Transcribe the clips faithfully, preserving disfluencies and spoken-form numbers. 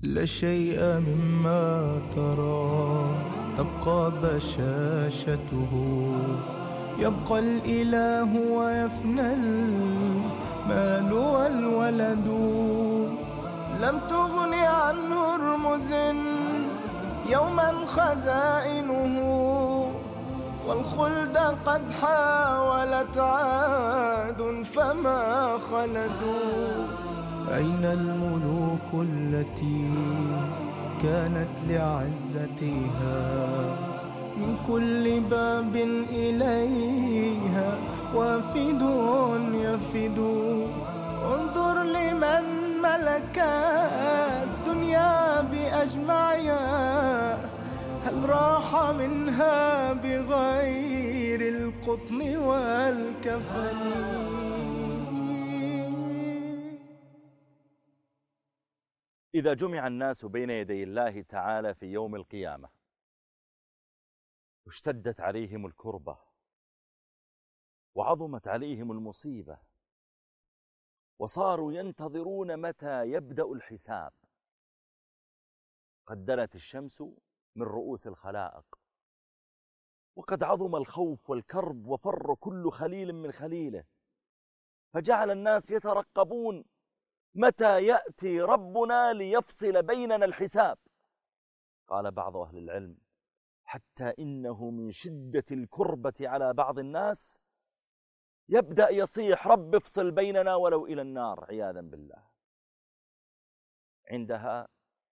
لا شيء مما ترى تبقى بشاشته، يبقى الإله ويفنى المال والولد. لم تغن عنه رمز يوما خزائنه، والخلد قد حاولت عاد فما خلدوا. أين الملوك التي كانت لعزتها من كل باب إليها وافد يفد؟ انظر لمن ملك الدنيا بأجمعها، هل راح منها بغير القطن والكفن؟ إذا جمع الناس بين يدي الله تعالى في يوم القيامة واشتدت عليهم الكربة وعظمت عليهم المصيبة وصاروا ينتظرون متى يبدأ الحساب، قد دنت الشمس من رؤوس الخلائق، وقد عظم الخوف والكرب وفر كل خليل من خليله، فجعل الناس يترقبون متى يأتي ربنا ليفصل بيننا الحساب. قال بعض أهل العلم: حتى إنه من شدة الكربة على بعض الناس يبدأ يصيح: رب افصل بيننا ولو إلى النار، عياذا بالله. عندها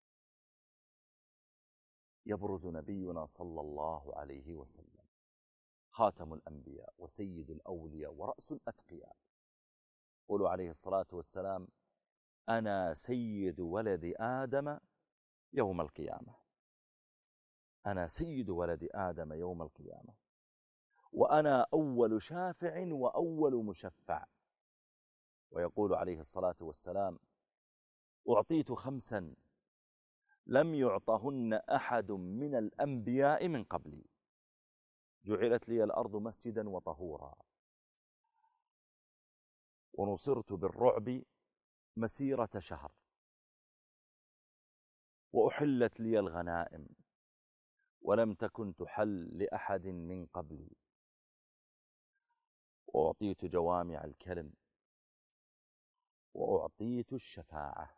يبرز نبينا صلى الله عليه وسلم خاتم الأنبياء وسيد الأولياء ورأس الأتقياء، قولوا عليه الصلاة والسلام: أنا سيد ولد آدم يوم القيامة، أنا سيد ولد آدم يوم القيامة، وأنا أول شافع وأول مشفع. ويقول عليه الصلاة والسلام: أعطيت خمسا لم يعطهن أحد من الأنبياء من قبلي، جعلت لي الأرض مسجدا وطهورا، ونصرت بالرعب مسيرة شهر، وأحلت لي الغنائم ولم تكن تحل لأحد من قبلي، وأعطيت جوامع الكلم، وأعطيت الشفاعة.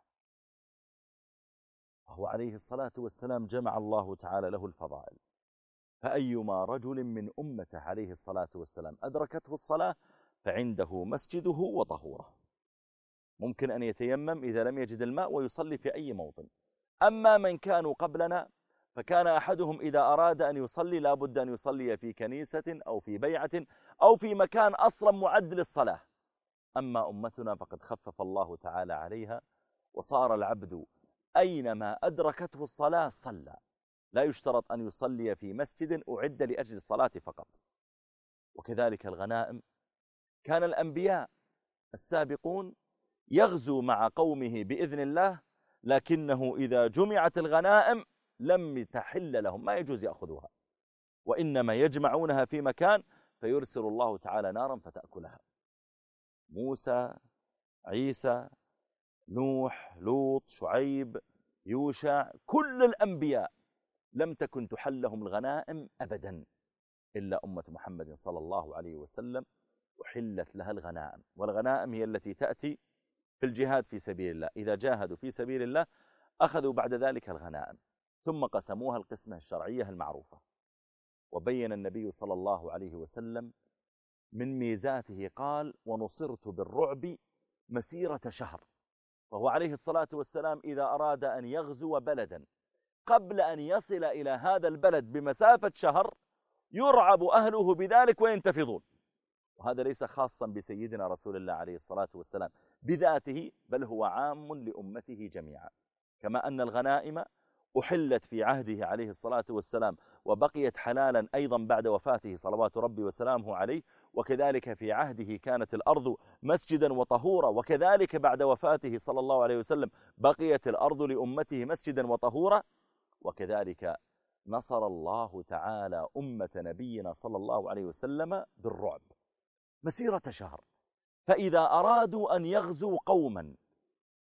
وهو عليه الصلاة والسلام جمع الله تعالى له الفضائل، فأيما رجل من أمته عليه الصلاة والسلام أدركته الصلاة فعنده مسجده وطهوره، ممكن أن يتيمم إذا لم يجد الماء ويصلي في أي موطن. أما من كانوا قبلنا فكان أحدهم إذا أراد أن يصلي لا بد أن يصلي في كنيسة أو في بيعة أو في مكان أصلا معد للصلاة. أما أمتنا فقد خفف الله تعالى عليها، وصار العبد أينما أدركته الصلاة صلى، لا يشترط أن يصلي في مسجد أعد لأجل الصلاة فقط. وكذلك الغنائم، كان الأنبياء السابقون يغزو مع قومه بإذن الله، لكنه إذا جمعت الغنائم لم تحل لهم، ما يجوز يأخذوها، وإنما يجمعونها في مكان فيرسل الله تعالى نارا فتأكلها. موسى، عيسى، نوح، لوط، شعيب، يوشع، كل الأنبياء لم تكن تحل لهم الغنائم أبدا، إلا أمة محمد صلى الله عليه وسلم وحلت لها الغنائم. والغنائم هي التي تأتي في الجهاد في سبيل الله، إذا جاهدوا في سبيل الله أخذوا بعد ذلك الغنائم، ثم قسموها القسمة الشرعية المعروفة. وبين النبي صلى الله عليه وسلم من ميزاته قال: ونصرت بالرعب مسيرة شهر. وهو عليه الصلاة والسلام إذا أراد أن يغزو بلدا قبل أن يصل إلى هذا البلد بمسافة شهر يرعب أهله بذلك وينتفضون. وهذا ليس خاصا بسيدنا رسول الله عليه الصلاة والسلام بذاته، بل هو عام لأمته جميعا. كما أن الغنائم أحلت في عهده عليه الصلاة والسلام وبقيت حلالا أيضا بعد وفاته صلوات ربي وسلامه عليه، وكذلك في عهده كانت الأرض مسجدا وطهورا، وكذلك بعد وفاته صلى الله عليه وسلم بقيت الأرض لأمته مسجدا وطهورا. وكذلك نصر الله تعالى أمة نبينا صلى الله عليه وسلم بالرعب مسيرة شهر. فإذا أرادوا أن يغزوا قوما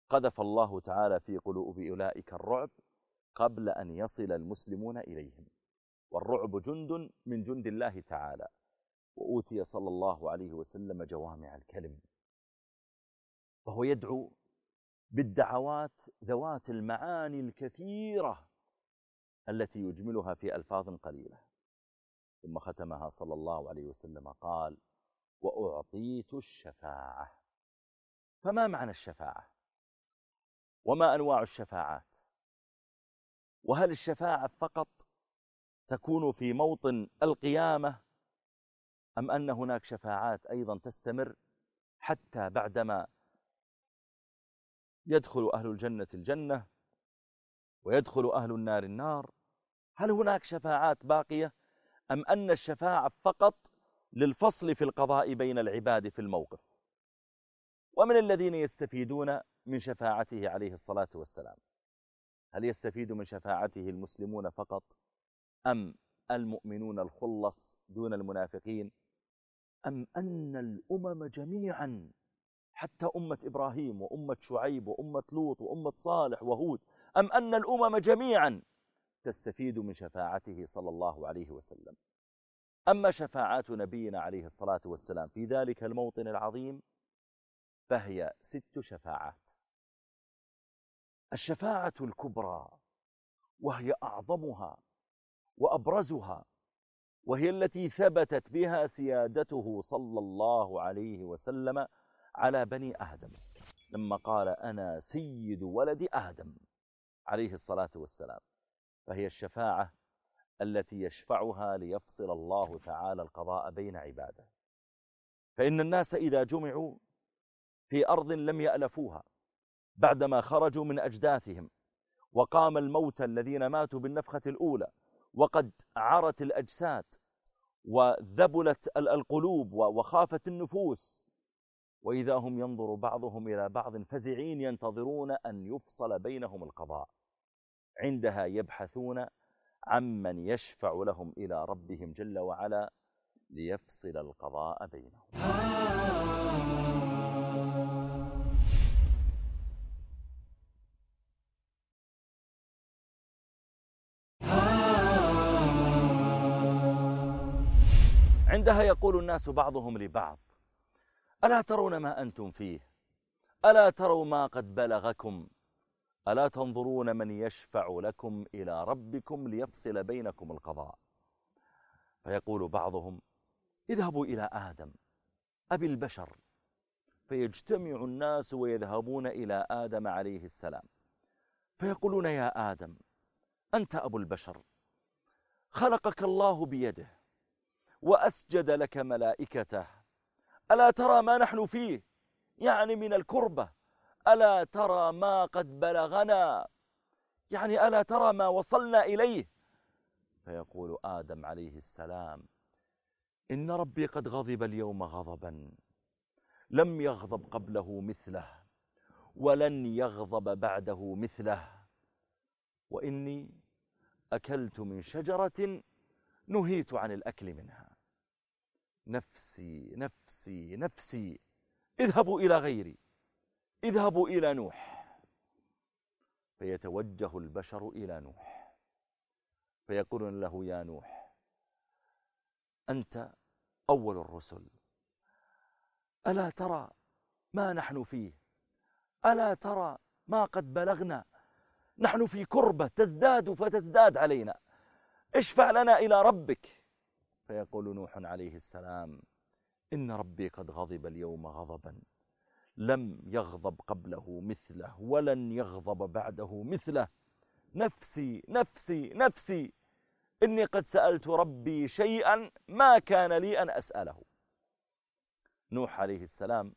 قذف الله تعالى في قلوب أولئك الرعب قبل أن يصل المسلمون إليهم، والرعب جند من جند الله تعالى. وأوتي صلى الله عليه وسلم جوامع الكلم، فهو يدعو بالدعوات ذوات المعاني الكثيرة التي يجملها في ألفاظ قليلة، ثم ختمها صلى الله عليه وسلم قال: وأعطيت الشفاعة. فما معنى الشفاعة؟ وما أنواع الشفاعات؟ وهل الشفاعة فقط تكون في موطن القيامة، أم أن هناك شفاعات أيضا تستمر حتى بعدما يدخل أهل الجنة الجنة ويدخل أهل النار النار؟ هل هناك شفاعات باقية، أم أن الشفاعة فقط للفصل في القضاء بين العباد في الموقف؟ ومن الذين يستفيدون من شفاعته عليه الصلاة والسلام؟ هل يستفيد من شفاعته المسلمون فقط، أم المؤمنون الخلص دون المنافقين، أم أن الأمم جميعا حتى أمة إبراهيم وأمة شعيب وأمة لوط وأمة صالح وهود، أم أن الأمم جميعا تستفيد من شفاعته صلى الله عليه وسلم؟ أما شفاعات نبينا عليه الصلاة والسلام في ذلك الموطن العظيم فهي ست شفاعات. الشفاعة الكبرى وهي أعظمها وأبرزها، وهي التي ثبتت بها سيادته صلى الله عليه وسلم على بني آدم، لما قال: أنا سيد ولد آدم عليه الصلاة والسلام. فهي الشفاعة التي يشفعها ليفصل الله تعالى القضاء بين عباده. فإن الناس إذا جمعوا في أرض لم يألفوها بعدما خرجوا من أجداثهم، وقام الموتى الذين ماتوا بالنفخة الأولى، وقد عرت الأجساد وذبلت القلوب وخافت النفوس، وإذا هم ينظر بعضهم إلى بعض فزعين ينتظرون أن يفصل بينهم القضاء، عندها يبحثون عمن يشفع لهم إلى ربهم جل وعلا ليفصل القضاء بينهم. عندها يقول الناس بعضهم لبعض: ألا ترون ما أنتم فيه؟ ألا تروا ما قد بلغكم؟ ألا تنظرون من يشفع لكم إلى ربكم ليفصل بينكم القضاء؟ فيقول بعضهم: اذهبوا إلى آدم أبي البشر، فيجتمع الناس ويذهبون إلى آدم عليه السلام، فيقولون: يا آدم، أنت أبو البشر، خلقك الله بيده وأسجد لك ملائكته، ألا ترى ما نحن فيه، يعني من الكربة؟ ألا ترى ما قد بلغنا، يعني ألا ترى ما وصلنا إليه؟ فيقول آدم عليه السلام: إن ربي قد غضب اليوم غضبا لم يغضب قبله مثله ولن يغضب بعده مثله، وإني أكلت من شجرة نهيت عن الأكل منها، نفسي نفسي نفسي، اذهبوا إلى غيري، اذهبوا إلى نوح. فيتوجه البشر إلى نوح فيقولون له: يا نوح، أنت أول الرسل، ألا ترى ما نحن فيه؟ ألا ترى ما قد بلغنا؟ نحن في كربة تزداد فتزداد علينا، اشفع لنا إلى ربك. فيقول نوح عليه السلام: إن ربي قد غضب اليوم غضبا لم يغضب قبله مثله ولن يغضب بعده مثله، نفسي نفسي نفسي، إني قد سألت ربي شيئا ما كان لي أن أسأله. نوح عليه السلام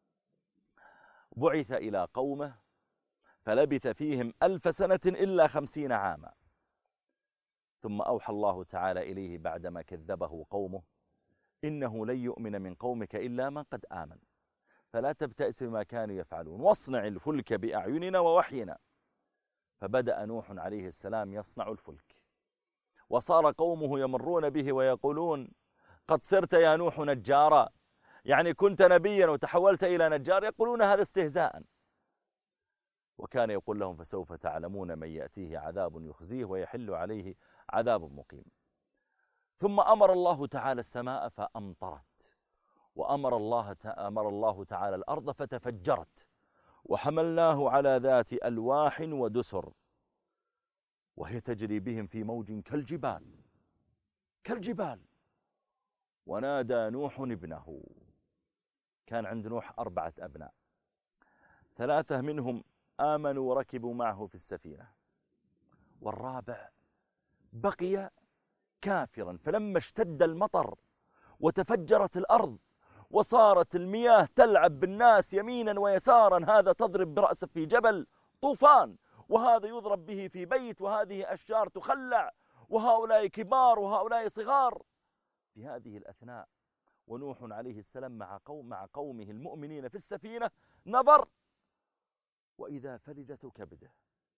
بعث إلى قومه فلبث فيهم ألف سنة إلا خمسين عاما، ثم أوحى الله تعالى إليه بعدما كذبه قومه: إنه لن يؤمن من قومك إلا من قد آمن فلا تبتئس بما كانوا يفعلون واصنع الفلك بأعيننا ووحينا. فبدأ نوح عليه السلام يصنع الفلك، وصار قومه يمرون به ويقولون: قد صرت يا نوح نجارا، يعني كنت نبيا وتحولت إلى نجار. يقولون هذا استهزاء. وكان يقول لهم فسوف تعلمون من يأتيه عذاب يخزيه ويحل عليه عذاب مقيم. ثم أمر الله تعالى السماء فأمطرت، وأمر الله أمر الله تعالى الأرض فتفجرت، وحملناه على ذات ألواح ودسر وهي تجري بهم في موج كالجبال كالجبال. ونادى نوح ابنه، كان عند نوح أربعة أبناء، ثلاثة منهم آمنوا وركبوا معه في السفينة، والرابع بقي كافرا. فلما اشتد المطر وتفجرت الأرض وصارت المياه تلعب بالناس يمينا ويسارا، هذا تضرب برأسه في جبل طوفان، وهذا يضرب به في بيت، وهذه أشجار تخلع، وهؤلاء كبار وهؤلاء صغار. في هذه الأثناء ونوح عليه السلام مع قوم مع قومه المؤمنين في السفينة نظر، وإذا فلذة كبده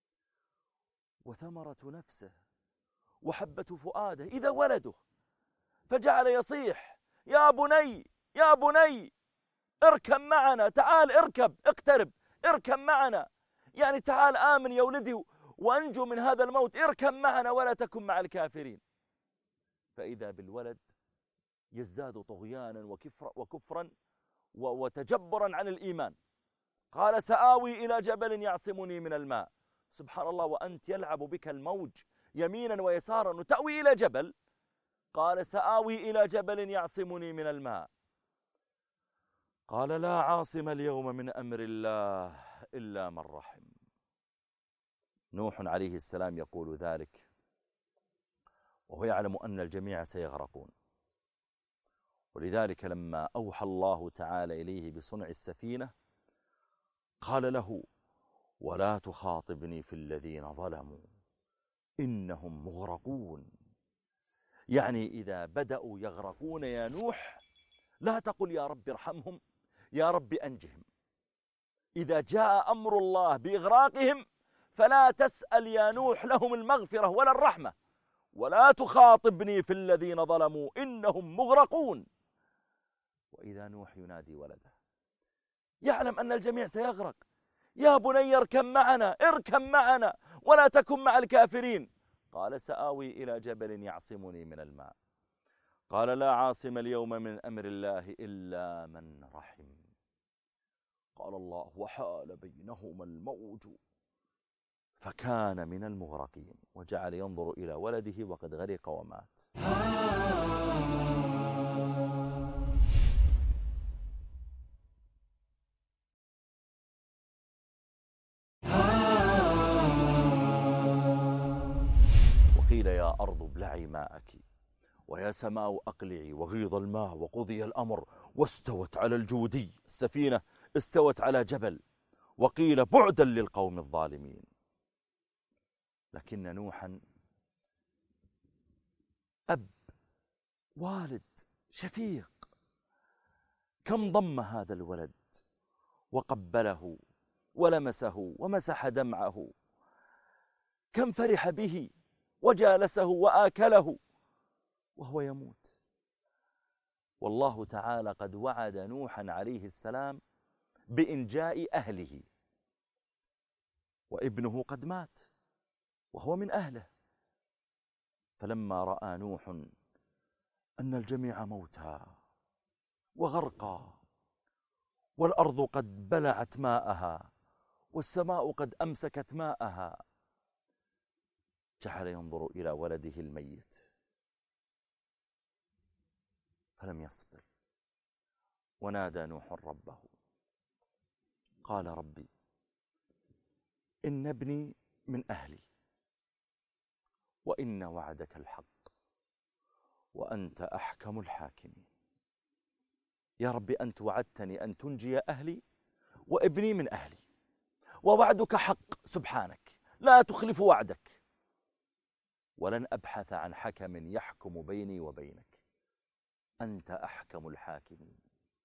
وثمرة نفسه وحبة فؤاده إذا ولده، فجعل يصيح: يا بني يا بني اركب معنا، تعال اركب اقترب اركب معنا، يعني تعال آمن يا ولدي وأنجو من هذا الموت، اركب معنا ولا تكن مع الكافرين. فإذا بالولد يزداد طغيانا وكفرا, وكفرا وتجبرا عن الإيمان. قال: سآوي إلى جبل يعصمني من الماء. سبحان الله، وأنت يلعب بك الموج يمينا ويسارا وتأوي إلى جبل. قال: سآوي إلى جبل يعصمني من الماء. قال: لا عاصم اليوم من أمر الله إلا من رحم. نوح عليه السلام يقول ذلك وهو يعلم أن الجميع سيغرقون، ولذلك لما أوحى الله تعالى إليه بصنع السفينة قال له: ولا تخاطبني في الذين ظلموا إنهم مغرقون. يعني إذا بدأوا يغرقون يا نوح لا تقل يا رب ارحمهم، يا رب أنجهم. إذا جاء أمر الله بإغراقهم فلا تسأل يا نوح لهم المغفرة ولا الرحمة، ولا تخاطبني في الذين ظلموا إنهم مغرقون. وإذا نوح ينادي ولده يعلم أن الجميع سيغرق: يا بني اركب معنا اركب معنا ولا تكن مع الكافرين. قال: سآوي إلى جبل يعصمني من الماء. قال: لا عاصم اليوم من أمر الله إلا من رحم. قال الله: وحال بينهما الموج فكان من المغرقين. وجعل ينظر إلى ولده وقد غرق ومات. وقيل يا أرض ابلعي ماءك ويا سماء أقلعي وغيض الماء وقضي الأمر واستوت على الجودي. السفينة استوت على جبل. وقيل بعدا للقوم الظالمين. لكن نوحا أب، والد، شفيق، كم ضم هذا الولد وقبله ولمسه ومسح دمعه، كم فرح به وجالسه وآكله وهو يموت. والله تعالى قد وعد نوحا عليه السلام بإنجاء أهله، وابنه قد مات وهو من أهله. فلما رأى نوح أن الجميع موتى وغرقى، والأرض قد بلعت ماءها والسماء قد أمسكت ماءها، جعل ينظر إلى ولده الميت فلم يصبر، ونادى نوح ربه قال: ربي إن ابني من أهلي وإن وعدك الحق وأنت أحكم الحاكمين. يا ربي أنت وعدتني أن تنجي أهلي وابني من أهلي، ووعدك حق سبحانك لا تخلف وعدك، ولن أبحث عن حكم يحكم بيني وبينك، أنت أحكم الحاكمين.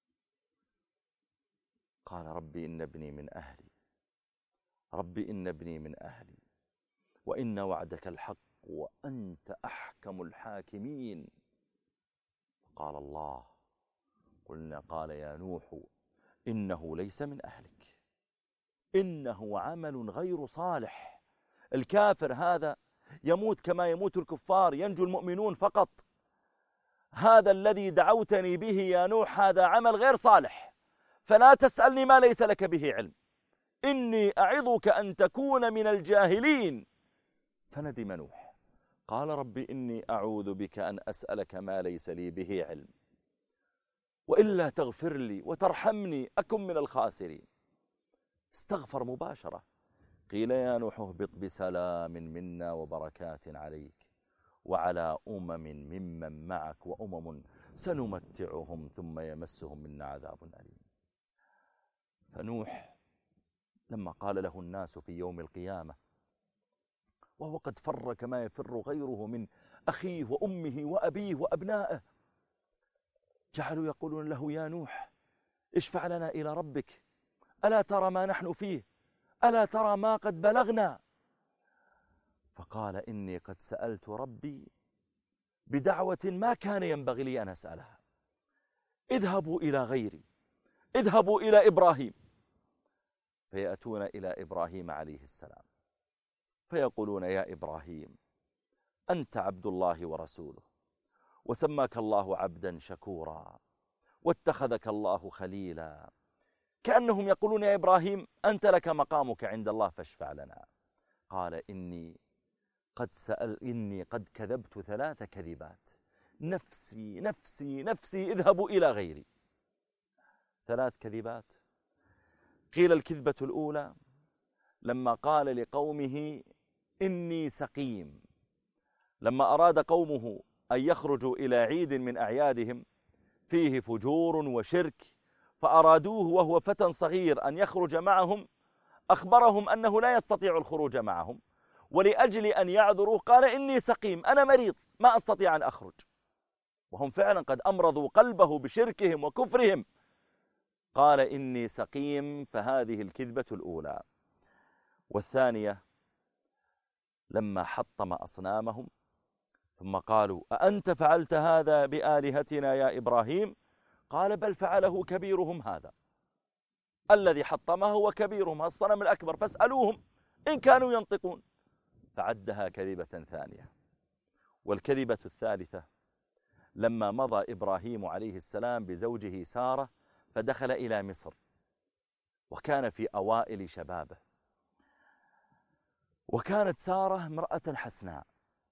قال: ربي إن ابني من أهلي ربي إن ابني من أهلي وإن وعدك الحق وأنت أحكم الحاكمين. قال الله: قلنا قال يا نوح إنه ليس من أهلك إنه عمل غير صالح. الكافر هذا يموت كما يموت الكفار، ينجو المؤمنون فقط. هذا الذي دعوتني به يا نوح هذا عمل غير صالح، فلا تسألني ما ليس لك به علم، إني أعظك أن تكون من الجاهلين. فندم نوح قال رب إني أعوذ بك أن أسألك ما ليس لي به علم، وإلا تغفر لي وترحمني أكن من الخاسرين. استغفر مباشرة. قيل يا نوح اهبط بسلام منا وبركات عليك وعلى أمم ممن معك وأمم سنمتعهم ثم يمسهم منا عذاب أليم. فنوح لما قال له الناس في يوم القيامة وهو قد فر كما يفر غيره من أخيه وأمه وأبيه وأبنائه، جعلوا يقولون له يا نوح اشفع لنا إلى ربك، ألا ترى ما نحن فيه، ألا ترى ما قد بلغنا. فقال إني قد سألت ربي بدعوة ما كان ينبغي لي أن أسألها. اذهبوا إلى غيري، اذهبوا إلى إبراهيم. فيأتون إلى إبراهيم عليه السلام فيقولون يا إبراهيم أنت عبد الله ورسوله، وسماك الله عبدا شكورا، واتخذك الله خليلا. كأنهم يقولون يا إبراهيم أنت لك مقامك عند الله فاشفع لنا. قال إني قد سأل إني قد كذبت ثلاث كذبات، نفسي نفسي نفسي اذهبوا إلى غيري. ثلاث كذبات. قيل الكذبة الأولى لما قال لقومه إني سقيم، لما أراد قومه أن يخرجوا إلى عيد من أعيادهم فيه فجور وشرك، فأرادوه وهو فتى صغير أن يخرج معهم، أخبرهم أنه لا يستطيع الخروج معهم، ولأجل أن يعذروا قال إني سقيم، أنا مريض ما أستطيع أن أخرج، وهم فعلا قد أمرضوا قلبه بشركهم وكفرهم. قال إني سقيم، فهذه الكذبة الأولى. والثانية لما حطم أصنامهم ثم قالوا أأنت فعلت هذا بآلهتنا يا إبراهيم؟ قال بل فعله كبيرهم هذا الذي حطمه وكبيرهم الصنم الأكبر فاسألوهم إن كانوا ينطقون. فعدها كذبة ثانية. والكذبة الثالثة لما مضى إبراهيم عليه السلام بزوجه سارة فدخل إلى مصر، وكان في أوائل شبابه، وكانت سارة امرأة حسناء،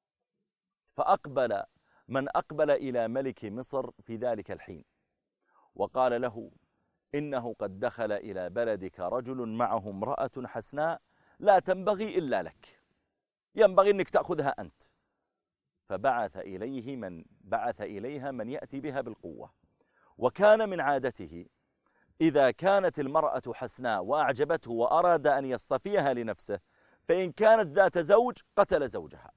فأقبل من أقبل إلى ملك مصر في ذلك الحين وقال له إنه قد دخل إلى بلدك رجل معه امرأة حسناء لا تنبغي إلا لك، ينبغي أنك تأخذها أنت. فبعث إليه من بعث إليها من يأتي بها بالقوة. وكان من عادته إذا كانت المرأة حسناء وأعجبته وأراد أن يصطفيها لنفسه، فإن كانت ذات زوج قتل زوجها.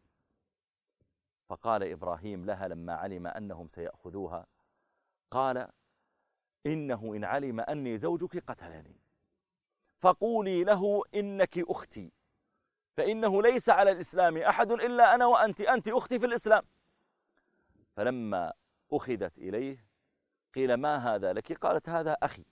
فقال إبراهيم لها لما علم أنهم سيأخذوها، قال إنه إن علم أني زوجك قتلني، فقولي له إنك أختي، فإنه ليس على الإسلام أحد إلا أنا وأنت، أنت أختي في الإسلام. فلما أخذت إليه قيل ما هذا لك؟ قالت هذا أخي.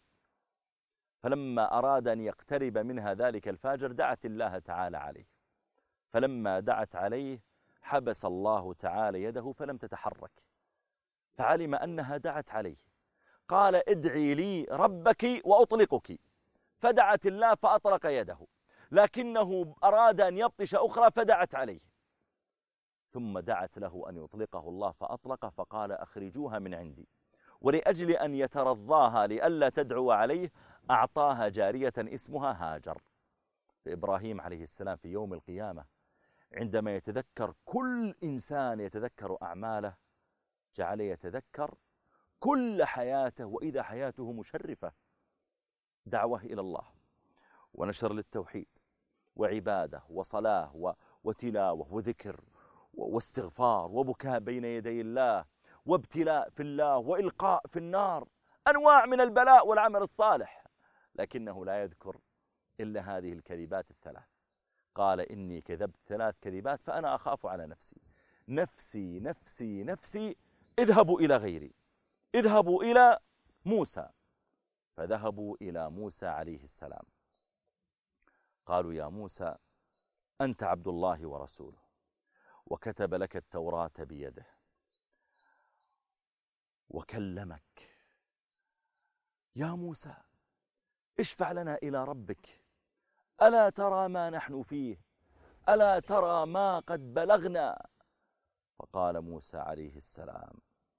فلما أراد أن يقترب منها ذلك الفاجر دعت الله تعالى عليه، فلما دعت عليه حبس الله تعالى يده فلم تتحرك، فعلم أنها دعت عليه، قال ادعي لي ربك وأطلقك، فدعت الله فأطلق يده، لكنه أراد أن يبطش أخرى فدعت عليه، ثم دعت له أن يطلقه الله فأطلق، فقال أخرجوها من عندي. ولأجل أن يترضاها لئلا تدعو عليه أعطاها جارية اسمها هاجر. فإبراهيم عليه السلام في يوم القيامة عندما يتذكر كل إنسان يتذكر أعماله جعل يتذكر كل حياته، وإذا حياته مشرفة، دعوة إلى الله ونشر للتوحيد وعبادة وصلاة وتلاوة وذكر واستغفار وبكاء بين يدي الله وابتلاء في الله وإلقاء في النار، أنواع من البلاء والعمل الصالح، لكنه لا يذكر إلا هذه الكذبات الثلاث. قال إني كذبت ثلاث كذبات فأنا أخاف على نفسي نفسي نفسي نفسي اذهبوا إلى غيري، اذهبوا إلى موسى. فذهبوا إلى موسى عليه السلام. قالوا يا موسى أنت عبد الله ورسوله وكتب لك التوراة بيده وكلمك، يا موسى اشفع لنا إلى ربك، ألا ترى ما نحن فيه، ألا ترى ما قد بلغنا؟ فقال موسى عليه السلام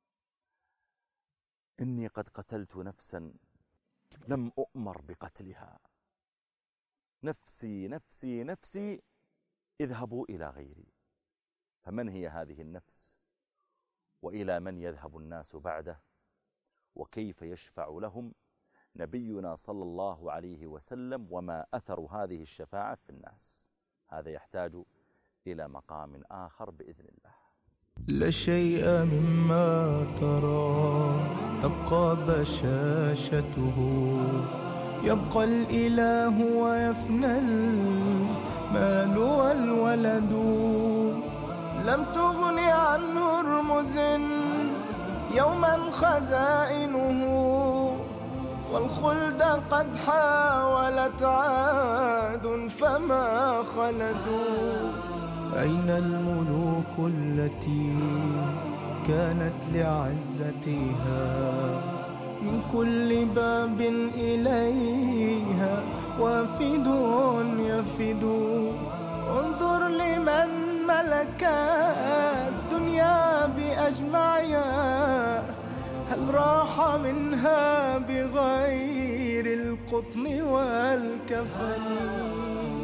إني قد قتلت نفسا لم أؤمر بقتلها، نفسي نفسي نفسي اذهبوا إلى غيري. فمن هي هذه النفس؟ وإلى من يذهب الناس بعده؟ وكيف يشفع لهم نبينا صلى الله عليه وسلم؟ وما أثر هذه الشفاعة في الناس؟ هذا يحتاج إلى مقام آخر بإذن الله. لا شيء مما ترى تبقى بشاشته، يبقى الإله ويفنى المال والولد. لم تغن عنه رمز يوما خزائنه، والخلد قد حاولت عاد فما خلدوا. أين الملوك التي كانت لعزتها من كل باب إليها وافد يفد؟ انظر لمن ملك الدنيا بأجمعها، هل راح منها بغير القطن والكفن؟